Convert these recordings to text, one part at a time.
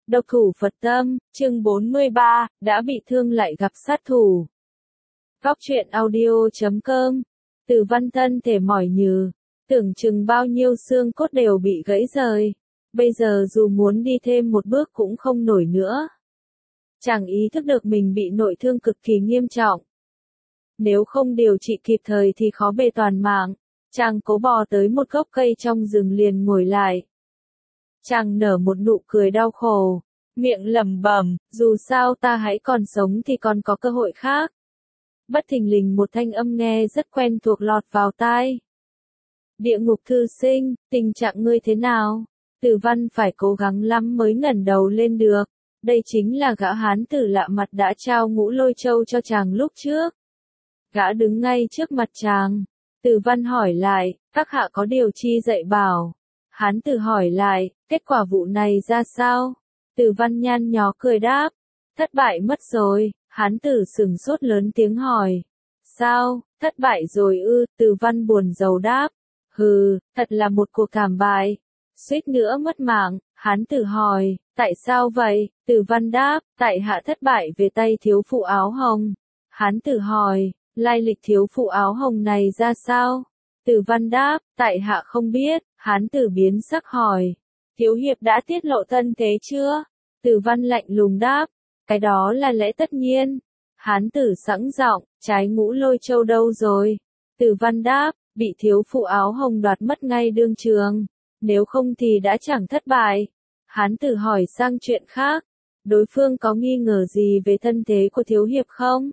Độc thủ Phật tâm, chương 43, đã bị thương lại gặp sát thủ. Góc truyện audio.com. Từ Văn thân thể mỏi nhừ, tưởng chừng bao nhiêu xương cốt đều bị gãy rời. Bây giờ dù muốn đi thêm một bước cũng không nổi nữa. Chàng ý thức được mình bị nội thương cực kỳ nghiêm trọng. Nếu không điều trị kịp thời thì khó bề toàn mạng. Chàng cố bò tới một gốc cây trong rừng liền ngồi lại. Chàng nở một nụ cười đau khổ, miệng lẩm bẩm, dù sao ta hãy còn sống thì còn có cơ hội khác. Bất thình lình một thanh âm nghe rất quen thuộc lọt vào tai. Địa ngục thư sinh, tình trạng ngươi thế nào? Tử Văn phải cố gắng lắm mới ngẩng đầu lên được. Đây chính là gã hán tử lạ mặt đã trao Ngũ Lôi Châu cho chàng lúc trước. Gã đứng ngay trước mặt chàng. Tử Văn hỏi lại, các hạ có điều chi dạy bảo? Hán tử hỏi lại, kết quả vụ này ra sao? Tử Văn nhăn nhó cười đáp, thất bại mất rồi. Hán tử sửng sốt lớn tiếng hỏi, sao, thất bại rồi ư? Tử Văn buồn rầu đáp, hừ, thật là một cuộc thảm bại, suýt nữa mất mạng. Hán tử hỏi, tại sao vậy? Tử Văn đáp, tại hạ thất bại về tay thiếu phụ áo hồng. Hán tử hỏi, lai lịch thiếu phụ áo hồng này ra sao? Tử Văn đáp, tại hạ không biết. Hán tử biến sắc hỏi, thiếu hiệp đã tiết lộ thân thế chưa? Tử Văn lạnh lùng đáp, cái đó là lẽ tất nhiên. Hán tử sẵn giọng, trái Ngũ Lôi Châu đâu rồi? Tử Văn đáp, bị thiếu phụ áo hồng đoạt mất ngay đương trường, nếu không thì đã chẳng thất bại. Hán tử hỏi sang chuyện khác, đối phương có nghi ngờ gì về thân thế của thiếu hiệp không?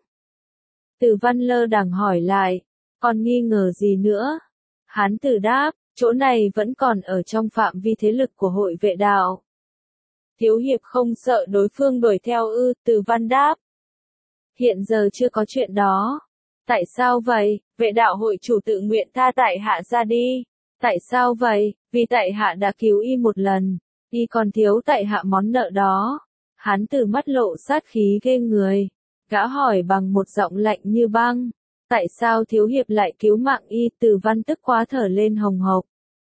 Tử Văn lơ đãng hỏi lại, còn nghi ngờ gì nữa? Hán tử đáp, chỗ này vẫn còn ở trong phạm vi thế lực của hội vệ đạo. Thiếu hiệp không sợ đối phương đuổi theo ư? Tử Văn đáp, hiện giờ chưa có chuyện đó. Tại sao vậy? Vệ đạo hội chủ tự nguyện tha tại hạ ra đi. Tại sao vậy? Vì tại hạ đã cứu y một lần, y còn thiếu tại hạ món nợ đó. Hán tử mắt lộ sát khí ghê người. Gã hỏi bằng một giọng lạnh như băng, tại sao thiếu hiệp lại cứu mạng y? Tử Văn tức quá thở lên hồng hộc.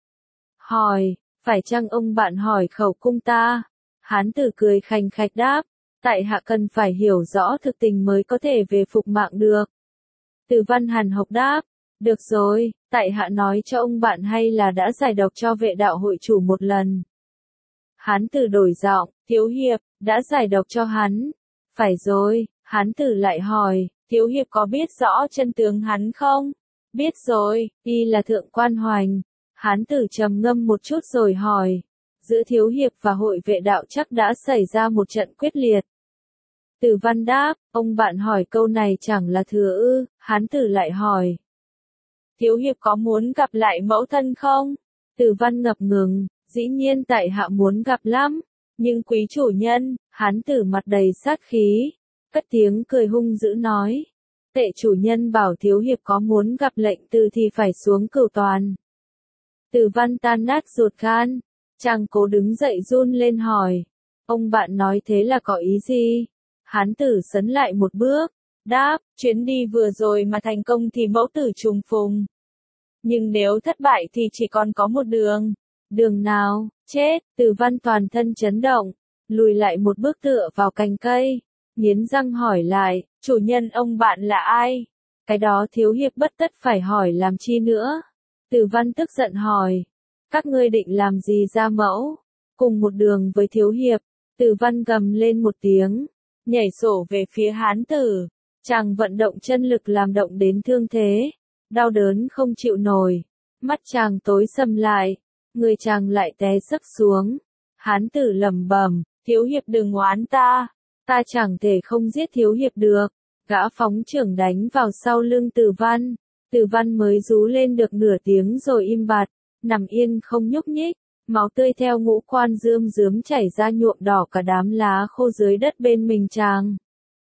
Hỏi, phải chăng ông bạn hỏi khẩu cung ta? Hán tử cười khành khạch đáp, tại hạ cần phải hiểu rõ thực tình mới có thể về phục mạng được. Tử Văn hằn học đáp, được rồi, tại hạ nói cho ông bạn hay là đã giải độc cho vệ đạo hội chủ một lần. Hán tử đổi giọng, thiếu hiệp, đã giải độc cho hắn. Phải rồi. Hán tử lại hỏi, thiếu hiệp có biết rõ chân tướng hắn không? Biết rồi, y là thượng quan hoành. Hán tử trầm ngâm một chút rồi hỏi, giữa thiếu hiệp và hội vệ đạo chắc đã xảy ra một trận quyết liệt. Tử Văn đáp, ông bạn hỏi câu này chẳng là thừa ư? Hán tử lại hỏi, thiếu hiệp có muốn gặp lại mẫu thân không? Tử Văn ngập ngừng, dĩ nhiên tại hạ muốn gặp lắm, nhưng quý chủ nhân. Hán tử mặt đầy sát khí, cất tiếng cười hung dữ nói, tệ chủ nhân bảo thiếu hiệp có muốn gặp lệnh từ thì phải xuống cửu toàn. Tử Văn tan nát ruột gan, chàng cố đứng dậy run lên hỏi, ông bạn nói thế là có ý gì? Hán tử sấn lại một bước, đáp, chuyến đi vừa rồi mà thành công thì mẫu tử trùng phùng. Nhưng nếu thất bại thì chỉ còn có một đường. Đường nào? Chết. Tử Văn toàn thân chấn động, lùi lại một bước tựa vào cành cây, nghiến răng hỏi lại, chủ nhân ông bạn là ai? Cái đó thiếu hiệp bất tất phải hỏi làm chi nữa. Tử Văn tức giận hỏi, các ngươi định làm gì ra mẫu? Cùng một đường với thiếu hiệp. Tử Văn gầm lên một tiếng, nhảy sổ về phía hán tử. Chàng vận động chân lực làm động đến thương thế, đau đớn không chịu nổi. Mắt chàng tối sầm lại, người chàng lại té sấp xuống. Hán tử lẩm bẩm, thiếu hiệp đừng oán ta. Ta chẳng thể không giết thiếu hiệp được. Gã phóng chưởng đánh vào sau lưng Tử Văn. Tử Văn mới rú lên được nửa tiếng rồi im bặt, nằm yên không nhúc nhích. Máu tươi theo ngũ quan rơm rớm chảy ra nhuộm đỏ cả đám lá khô dưới đất bên mình chàng.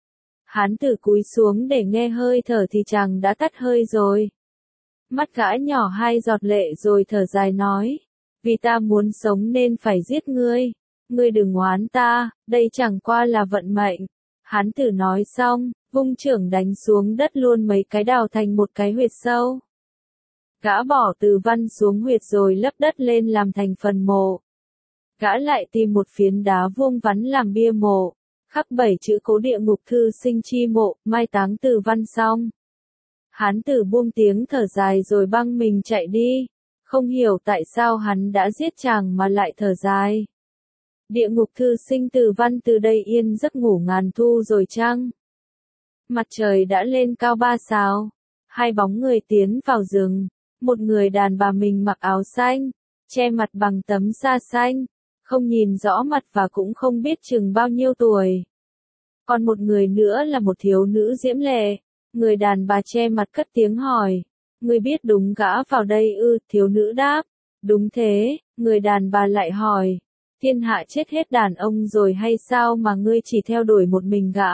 Hán tử cúi xuống để nghe hơi thở thì chàng đã tắt hơi rồi. Mắt gã nhỏ hai giọt lệ rồi thở dài nói, vì ta muốn sống nên phải giết ngươi. Ngươi đừng oán ta, đây chẳng qua là vận mệnh. Hán tử nói xong, vung chưởng đánh xuống đất luôn mấy cái đào thành một cái huyệt sâu. Gã bỏ Tử Văn xuống huyệt rồi lấp đất lên làm thành phần mộ. Gã lại tìm một phiến đá vuông vắn làm bia mộ, khắc 7 chữ cố địa ngục thư sinh chi mộ, mai táng Từ Văn xong. Hán tử buông tiếng thở dài rồi băng mình chạy đi, không hiểu tại sao hắn đã giết chàng mà lại thở dài. Địa ngục thư sinh Từ Văn từ đây yên giấc ngủ ngàn thu rồi chăng? Mặt trời đã lên cao 3 sao, hai bóng người tiến vào rừng, một người đàn bà mình mặc áo xanh, che mặt bằng tấm sa xanh, không nhìn rõ mặt và cũng không biết chừng bao nhiêu tuổi. Còn một người nữa là một thiếu nữ diễm lệ, người đàn bà che mặt cất tiếng hỏi, ngươi biết đúng gã vào đây ư? Thiếu nữ đáp, đúng thế. Người đàn bà lại hỏi, thiên hạ chết hết đàn ông rồi hay sao mà ngươi chỉ theo đuổi một mình gã?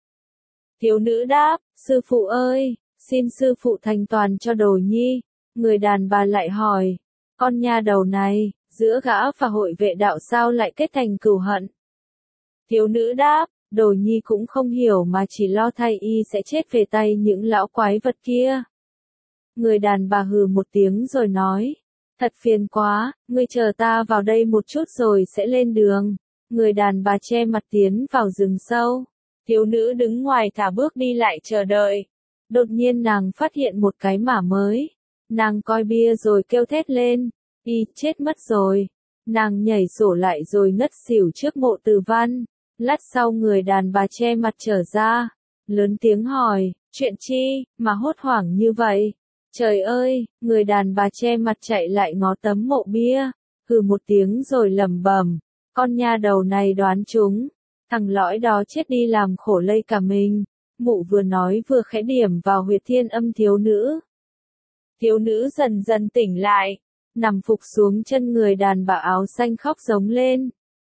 Thiếu nữ đáp, sư phụ ơi, xin sư phụ thành toàn cho đồ nhi. Người đàn bà lại hỏi, con nha đầu này, giữa gã và hội vệ đạo sao lại kết thành cừu hận? Thiếu nữ đáp, đồ nhi cũng không hiểu mà chỉ lo thay y sẽ chết về tay những lão quái vật kia. Người đàn bà hừ một tiếng rồi nói, thật phiền quá, ngươi chờ ta vào đây một chút rồi sẽ lên đường. Người đàn bà che mặt tiến vào rừng sâu. Thiếu nữ đứng ngoài thả bước đi lại chờ đợi. Đột nhiên nàng phát hiện một cái mả mới. Nàng coi bia rồi kêu thét lên, y chết mất rồi. Nàng nhảy sổ lại rồi ngất xỉu trước mộ Từ Văn. Lát sau người đàn bà che mặt trở ra, lớn tiếng hỏi, chuyện chi, mà hốt hoảng như vậy? Trời ơi, người đàn bà che mặt chạy lại ngó tấm mộ bia, hừ một tiếng rồi lẩm bẩm, con nha đầu này đoán chúng, thằng lõi đó chết đi làm khổ lây cả mình. Mụ vừa nói vừa khẽ điểm vào huyệt thiên âm thiếu nữ. Thiếu nữ dần dần tỉnh lại, nằm phục xuống chân người đàn bà áo xanh khóc giống lên.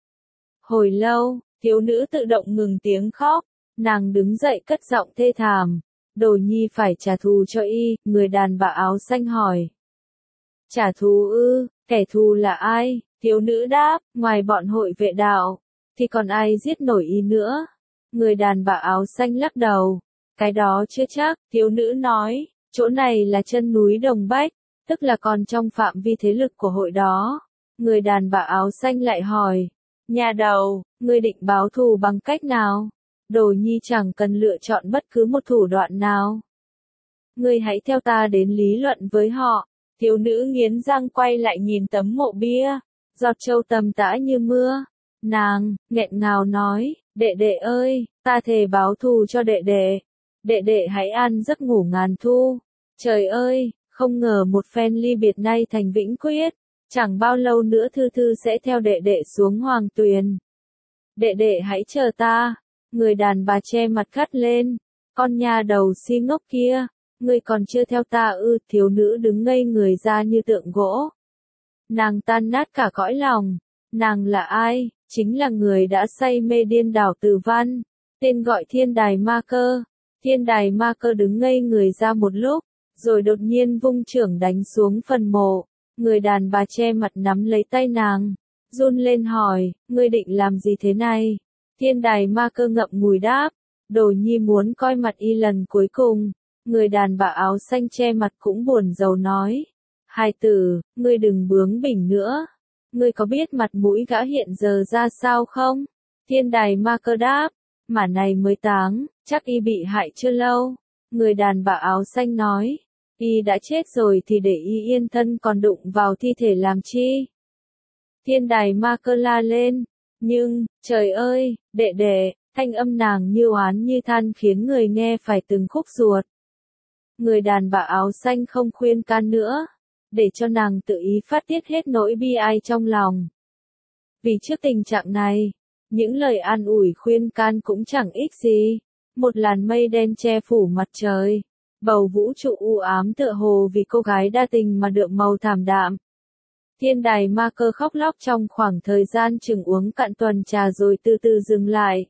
Hồi lâu, thiếu nữ tự động ngừng tiếng khóc, nàng đứng dậy cất giọng thê thảm, đồ nhi phải trả thù cho y. Người đàn bà áo xanh hỏi. Trả thù ư? Kẻ thù là ai? Thiếu nữ đáp, ngoài bọn hội vệ đạo, thì còn ai giết nổi y nữa? Người đàn bà áo xanh lắc đầu, cái đó chưa chắc. Thiếu nữ nói, chỗ này là chân núi Đồng Bách, tức là còn trong phạm vi thế lực của hội đó. Người đàn bà áo xanh lại hỏi, nhà đầu, ngươi định báo thù bằng cách nào? Đồ nhi chẳng cần lựa chọn bất cứ một thủ đoạn nào. Ngươi hãy theo ta đến lý luận với họ. Thiếu nữ nghiến răng quay lại nhìn tấm mộ bia, giọt châu tầm tã như mưa. Nàng, nghẹn ngào nói, đệ đệ ơi, ta thề báo thù cho đệ đệ. Đệ đệ hãy ăn giấc ngủ ngàn thu. Trời ơi, không ngờ một phen ly biệt nay thành vĩnh quyết. Chẳng bao lâu nữa Thư Thư sẽ theo đệ đệ xuống Hoàng Tuyền. Đệ đệ hãy chờ ta. Người đàn bà che mặt gắt lên. Con nha đầu si ngốc kia, ngươi còn chưa theo ta ư? Thiếu nữ đứng ngây người ra như tượng gỗ. Nàng tan nát cả cõi lòng. Nàng là ai? Chính là người đã say mê điên đảo Từ Văn, tên gọi Thiên Đài Ma Cơ. Thiên Đài Ma Cơ đứng ngây người ra một lúc, rồi đột nhiên vung chưởng đánh xuống phần mộ. Người đàn bà che mặt nắm lấy tay nàng, run lên hỏi, ngươi định làm gì thế này? Thiên Đài Ma Cơ ngậm ngùi đáp, đồ nhi muốn coi mặt y lần cuối cùng. Người đàn bà áo xanh che mặt cũng buồn rầu nói, hài tử, ngươi đừng bướng bỉnh nữa. Ngươi có biết mặt mũi gã hiện giờ ra sao không? Thiên Đài Ma Cơ đáp, mà này mới táng, chắc y bị hại chưa lâu. Người đàn bà áo xanh nói, y đã chết rồi thì để y yên thân, còn đụng vào thi thể làm chi? Thiên Đài Ma Cơ la lên, nhưng, trời ơi, đệ đệ, thanh âm nàng như oán như than khiến người nghe phải từng khúc ruột. Người đàn bà áo xanh không khuyên can nữa, để cho nàng tự ý phát tiết hết nỗi bi ai trong lòng. Vì trước tình trạng này, những lời an ủi khuyên can cũng chẳng ích gì. Một làn mây đen che phủ mặt trời, bầu vũ trụ u ám tựa hồ vì cô gái đa tình mà đượm màu thảm đạm. Thiên Đài Ma Cơ khóc lóc trong khoảng thời gian chừng uống cạn tuần trà rồi từ từ dừng lại.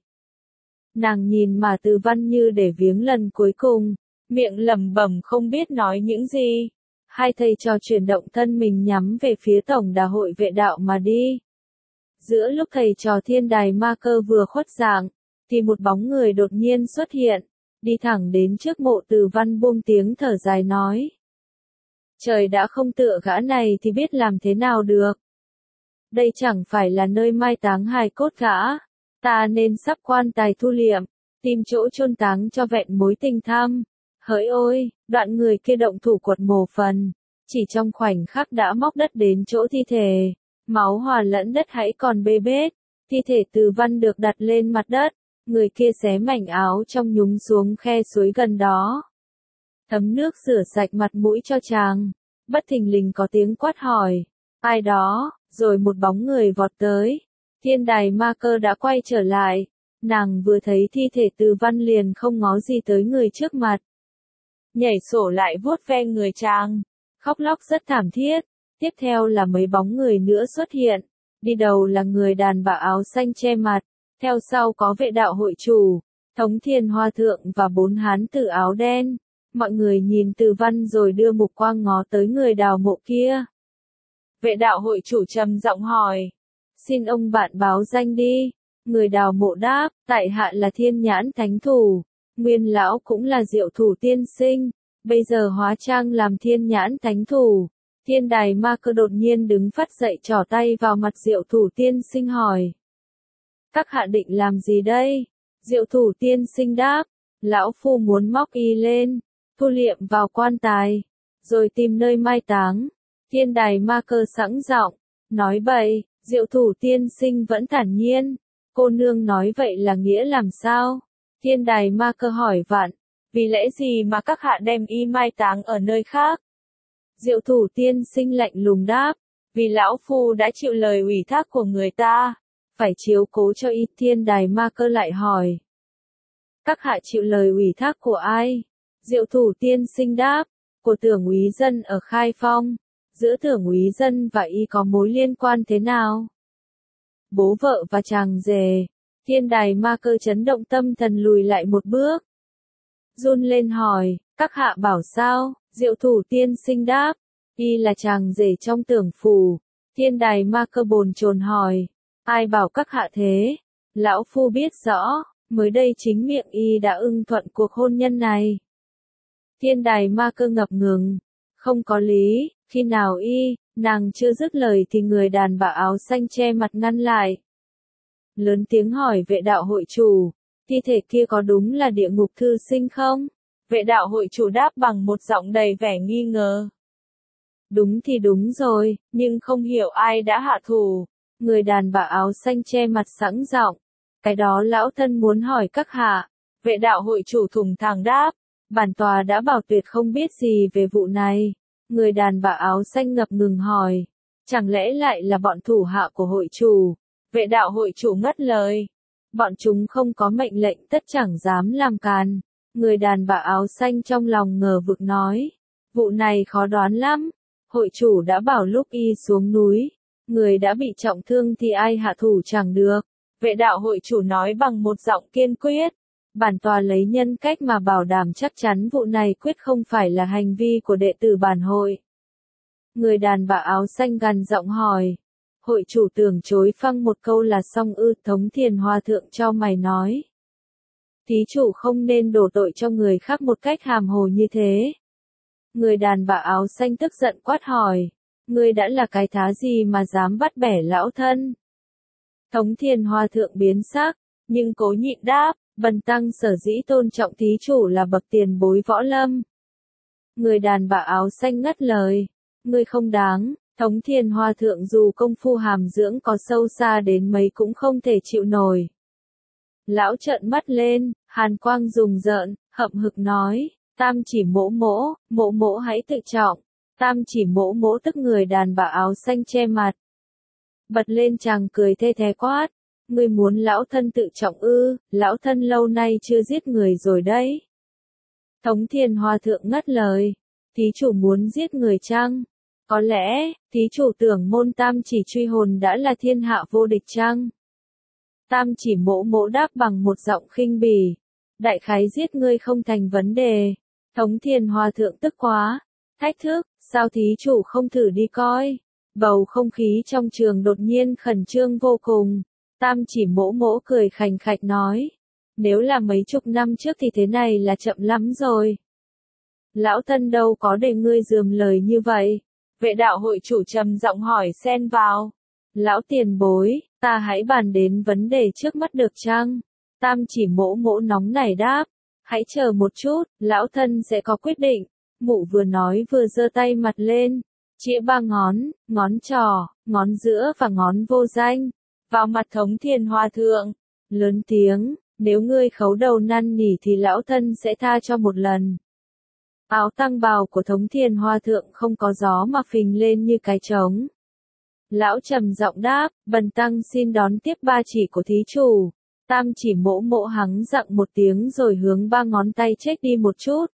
Nàng nhìn mà Từ Văn như để viếng lần cuối cùng, miệng lẩm bẩm không biết nói những gì. Hai thầy trò chuyển động thân mình nhắm về phía tổng đà hội vệ đạo mà đi. Giữa lúc thầy trò Thiên Đài Ma Cơ vừa khuất dạng, thì một bóng người đột nhiên xuất hiện, đi thẳng đến trước mộ Từ Văn buông tiếng thở dài nói. Trời đã không tựa gã này thì biết làm thế nào được. đây chẳng phải là nơi mai táng hài cốt gã. Ta nên sắp quan tài thu liệm, tìm chỗ chôn táng cho vẹn mối tình thâm. Hỡi ôi, đoạn người kia động thủ quật mồ phần, chỉ trong khoảnh khắc đã móc đất đến chỗ thi thể, máu hòa lẫn đất hãy còn bê bết, thi thể Từ Văn được đặt lên mặt đất, người kia xé mảnh áo trong nhúng xuống khe suối gần đó. Thấm nước rửa sạch mặt mũi cho chàng, bất thình lình có tiếng quát hỏi, ai đó, rồi một bóng người vọt tới, Thiên Đài Ma Cơ đã quay trở lại, nàng vừa thấy thi thể Từ Văn liền không ngó gì tới người trước mặt. Nhảy sổ lại vuốt ve người chàng, khóc lóc rất thảm thiết, tiếp theo là mấy bóng người nữa xuất hiện, đi đầu là người đàn bà áo xanh che mặt, theo sau có vệ đạo hội chủ, Thống Thiên Hòa Thượng và 4 hán tử áo đen. Mọi người nhìn Từ Văn rồi đưa mục quang ngó tới người đào mộ kia. Vệ đạo hội chủ trầm giọng hỏi, xin ông bạn báo danh đi. Người đào mộ đáp, tại hạ là Thiên Nhãn Thánh Thủ, nguyên lão cũng là Diệu Thủ tiên sinh, bây giờ hóa trang làm Thiên Nhãn Thánh Thủ. Thiên Đài Ma Cơ đột nhiên đứng phắt dậy trỏ tay vào mặt Diệu Thủ tiên sinh hỏi, các hạ định làm gì đây? Diệu Thủ tiên sinh đáp, lão phu muốn móc y lên, thu liệm vào quan tài, rồi tìm nơi mai táng. Thiên Đài Ma Cơ sẵn giọng, nói bậy. Diệu Thủ tiên sinh vẫn thản nhiên, cô nương nói vậy là nghĩa làm sao? Thiên Đài Ma Cơ hỏi vặn, vì lẽ gì mà các hạ đem y mai táng ở nơi khác? Diệu Thủ tiên sinh lạnh lùng đáp, vì lão phu đã chịu lời ủy thác của người ta, phải chiếu cố cho y. Thiên Đài Ma Cơ lại hỏi, các hạ chịu lời ủy thác của ai? Diệu Thủ tiên sinh đáp, của Tưởng úy dân ở Khai Phong. Giữa Tưởng úy dân và y có mối liên quan thế nào? Bố vợ và chàng rể. Thiên Đài Ma Cơ chấn động tâm thần lùi lại một bước, run lên hỏi, các hạ bảo sao? Diệu Thủ tiên sinh đáp, y là chàng rể trong Tưởng phủ. Thiên Đài Ma Cơ bồn chồn hỏi, ai bảo các hạ thế? Lão phu biết rõ, mới đây chính miệng y đã ưng thuận cuộc hôn nhân này. Thiên Đài Ma Cơ ngập ngừng, không có lý, khi nào y, nàng chưa dứt lời thì người đàn bà áo xanh che mặt ngăn lại. Lớn tiếng hỏi vệ đạo hội chủ, thi thể kia có đúng là địa ngục thư sinh không? Vệ đạo hội chủ đáp bằng một giọng đầy vẻ nghi ngờ. Đúng thì đúng rồi, nhưng không hiểu ai đã hạ thủ. Người đàn bà áo xanh che mặt sẵn giọng, cái đó lão thân muốn hỏi các hạ. Vệ đạo hội chủ thùng thẳng đáp, bản tòa đã bảo tuyệt không biết gì về vụ này. Người đàn bà áo xanh ngập ngừng hỏi, chẳng lẽ lại là bọn thủ hạ của hội chủ? Vệ đạo hội chủ ngắt lời, bọn chúng không có mệnh lệnh tất chẳng dám làm càn. Người đàn bà áo xanh trong lòng ngờ vực nói, vụ này khó đoán lắm. Hội chủ đã bảo lúc y xuống núi, người đã bị trọng thương thì ai hạ thủ chẳng được. Vệ đạo hội chủ nói bằng một giọng kiên quyết, bản tòa lấy nhân cách mà bảo đảm chắc chắn vụ này quyết không phải là hành vi của đệ tử bản hội. Người đàn bà áo xanh gằn giọng hỏi, hội chủ tưởng chối phăng một câu là xong ư? Thống Thiên Hòa Thượng cho mày nói, thí chủ không nên đổ tội cho người khác một cách hàm hồ như thế. Người đàn bà áo xanh tức giận quát hỏi, ngươi đã là cái thá gì mà dám bắt bẻ lão thân? Thống Thiên Hòa Thượng biến sắc, nhưng cố nhịn đáp, bần tăng sở dĩ tôn trọng thí chủ là bậc tiền bối võ lâm. Người đàn bà áo xanh ngắt lời, ngươi không đáng. Thống Thiên Hòa Thượng dù công phu hàm dưỡng có sâu xa đến mấy cũng không thể chịu nổi. Lão trợn mắt lên, hàn quang rùng rợn, hậm hực nói, tam chỉ mỗ mỗ, mỗ mỗ hãy tự trọng. Tam chỉ mỗ mỗ tức người đàn bà áo xanh che mặt. Bật lên chàng cười thê thé quát, ngươi muốn lão thân tự trọng ư? Lão thân lâu nay chưa giết người rồi đấy. Thống Thiên Hòa Thượng ngắt lời, thí chủ muốn giết người chăng? Có lẽ, thí chủ tưởng môn tam chỉ truy hồn đã là thiên hạ vô địch chăng? Tam chỉ mỗ mỗ đáp bằng một giọng khinh bỉ, đại khái giết ngươi không thành vấn đề. Thống Thiên Hòa Thượng tức quá, thách thức, sao thí chủ không thử đi coi? Bầu không khí trong trường đột nhiên khẩn trương vô cùng. Tam chỉ mỗ mỗ cười khành khạch nói, nếu là mấy chục năm trước thì thế này là chậm lắm rồi. Lão thân đâu có để ngươi dườm lời như vậy. Vệ đạo hội chủ trầm giọng hỏi xen vào, Lão tiền bối, ta hãy bàn đến vấn đề trước mắt được chăng? Tam chỉ mỗ mỗ nóng nảy đáp. Hãy chờ một chút, lão thân sẽ có quyết định. Mụ vừa nói vừa giơ tay mặt lên, chĩa ba ngón, ngón trỏ, ngón giữa và ngón vô danh, vào mặt Thống Thiên Hòa Thượng. Lớn tiếng, nếu ngươi khấu đầu năn nỉ thì lão thân sẽ tha cho một lần. Áo tăng bào của Thống Thiên Hòa Thượng không có gió mà phình lên như cái trống. Lão trầm giọng đáp, bần tăng xin đón tiếp ba chỉ của thí chủ. Tam chỉ mỗ mỗ hắng giọng một tiếng rồi hướng ba ngón tay chếch đi một chút.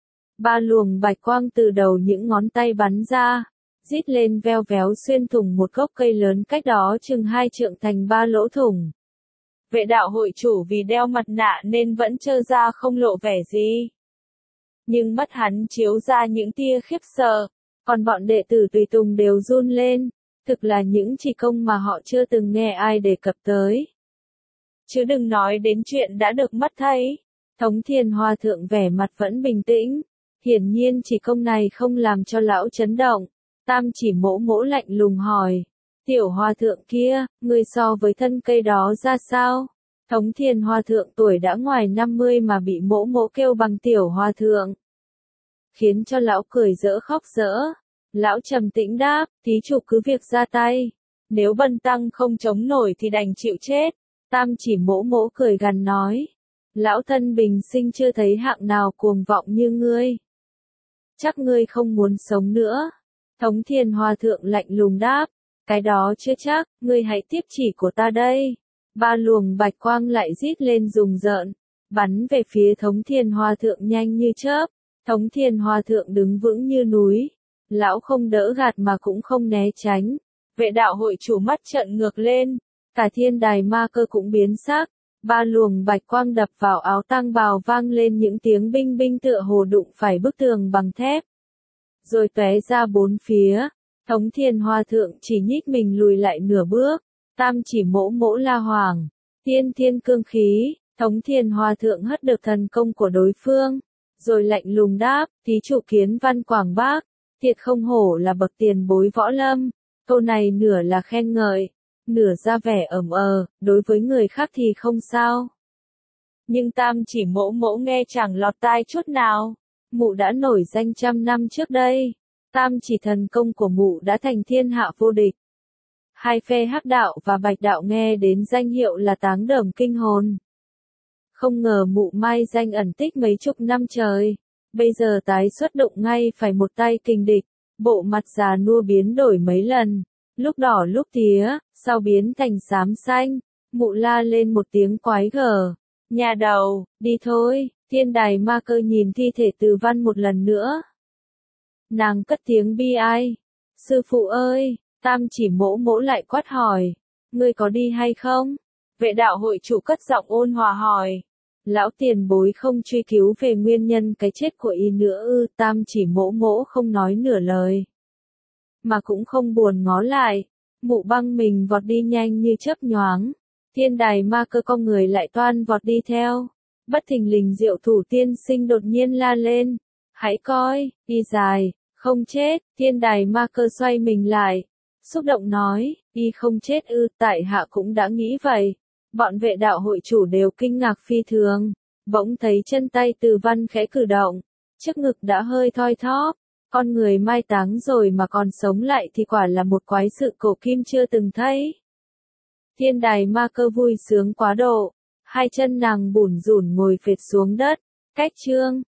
Ba luồng bạch quang từ đầu những ngón tay bắn ra, rít lên veo véo xuyên thủng một gốc cây lớn cách đó chừng 2 trượng thành 3 lỗ thủng. Vệ đạo hội chủ vì đeo mặt nạ nên vẫn trơ ra không lộ vẻ gì. Nhưng mắt hắn chiếu ra những tia khiếp sợ, còn bọn đệ tử tùy tùng đều run lên, thực là những chỉ công mà họ chưa từng nghe ai đề cập tới. Chứ đừng nói đến chuyện đã được mắt thấy. Thống Thiên Hòa Thượng vẻ mặt vẫn bình tĩnh, hiển nhiên chỉ công này không làm cho lão chấn động. Tam chỉ mỗ mỗ lạnh lùng hỏi, tiểu hòa thượng kia, ngươi so với thân cây đó ra sao? Thống Thiên Hòa Thượng tuổi đã ngoài 50 mà bị mỗ mỗ kêu bằng tiểu hòa thượng, khiến cho lão cười dỡ khóc dỡ. Lão trầm tĩnh đáp, thí chủ cứ việc ra tay, nếu bần tăng không chống nổi thì đành chịu chết. Tam chỉ mỗ mỗ cười gằn nói, lão thân bình sinh chưa thấy hạng nào cuồng vọng như ngươi. Chắc ngươi không muốn sống nữa. Thống Thiên Hòa Thượng lạnh lùng đáp, cái đó chưa chắc, ngươi hãy tiếp chỉ của ta đây. Ba luồng bạch quang lại rít lên rùng rợn, bắn về phía Thống Thiên Hòa Thượng nhanh như chớp. Thống Thiên Hòa Thượng đứng vững như núi, lão không đỡ gạt mà cũng không né tránh. Vệ đạo hội chủ mắt trợn ngược lên, cả thiên đài ma cơ cũng biến sắc. Ba luồng bạch quang đập vào áo tang bào vang lên những tiếng binh binh tựa hồ đụng phải bức tường bằng thép, rồi tóe ra bốn phía. Thống Thiên Hòa Thượng chỉ nhích mình lùi lại nửa bước. Tam chỉ mỗ mỗ la hoàng, tiên thiên cương khí. Thống Thiên Hòa Thượng hất được thần công của đối phương, rồi lạnh lùng đáp, thí chủ Kiến Văn Quảng Bác, thiệt không hổ là bậc tiền bối võ lâm. Câu này nửa là khen ngợi, nửa ra vẻ đối với người khác thì không sao. Nhưng tam chỉ mỗ mỗ nghe chẳng lọt tai chút nào. Mụ đã nổi danh trăm năm trước đây. Tam chỉ thần công của mụ đã thành thiên hạ vô địch. Hai phe hắc đạo và bạch đạo nghe đến danh hiệu là táng đờm kinh hồn. Không ngờ mụ mai danh ẩn tích mấy chục năm trời, bây giờ tái xuất đụng ngay phải một tay kình địch. Bộ mặt già nua biến đổi mấy lần, lúc đỏ lúc tía, sau biến thành xám xanh. Mụ la lên một tiếng quái gở, nhà đầu, đi thôi. Thiên đài ma cơ nhìn thi thể Từ Văn một lần nữa. Nàng cất tiếng bi ai, sư phụ ơi. Tam chỉ mỗ mỗ lại quát hỏi, ngươi có đi hay không? Vệ đạo hội chủ cất giọng ôn hòa hỏi, lão tiền bối không truy cứu về nguyên nhân cái chết của y nữa ư? Tam chỉ mỗ mỗ không nói nửa lời, mà cũng không buồn ngó lại. Mụ băng mình vọt đi nhanh như chớp nhoáng. Thiên đài ma cơ con người lại toan vọt đi theo. Bất thình lình Diệu Thủ tiên sinh đột nhiên la lên, hãy coi, y dài, không chết. Thiên đài ma cơ xoay mình lại, xúc động nói, y không chết ư? Tại hạ cũng đã nghĩ vậy. Bọn vệ đạo hội chủ đều kinh ngạc phi thường, bỗng thấy chân tay Từ Văn khẽ cử động, trước ngực đã hơi thoi thóp. Con người mai táng rồi mà còn sống lại thì quả là một quái sự cổ kim chưa từng thấy. Thiên đài ma cơ vui sướng quá độ, hai chân nàng bủn rủn ngồi phệt xuống đất. Cách chương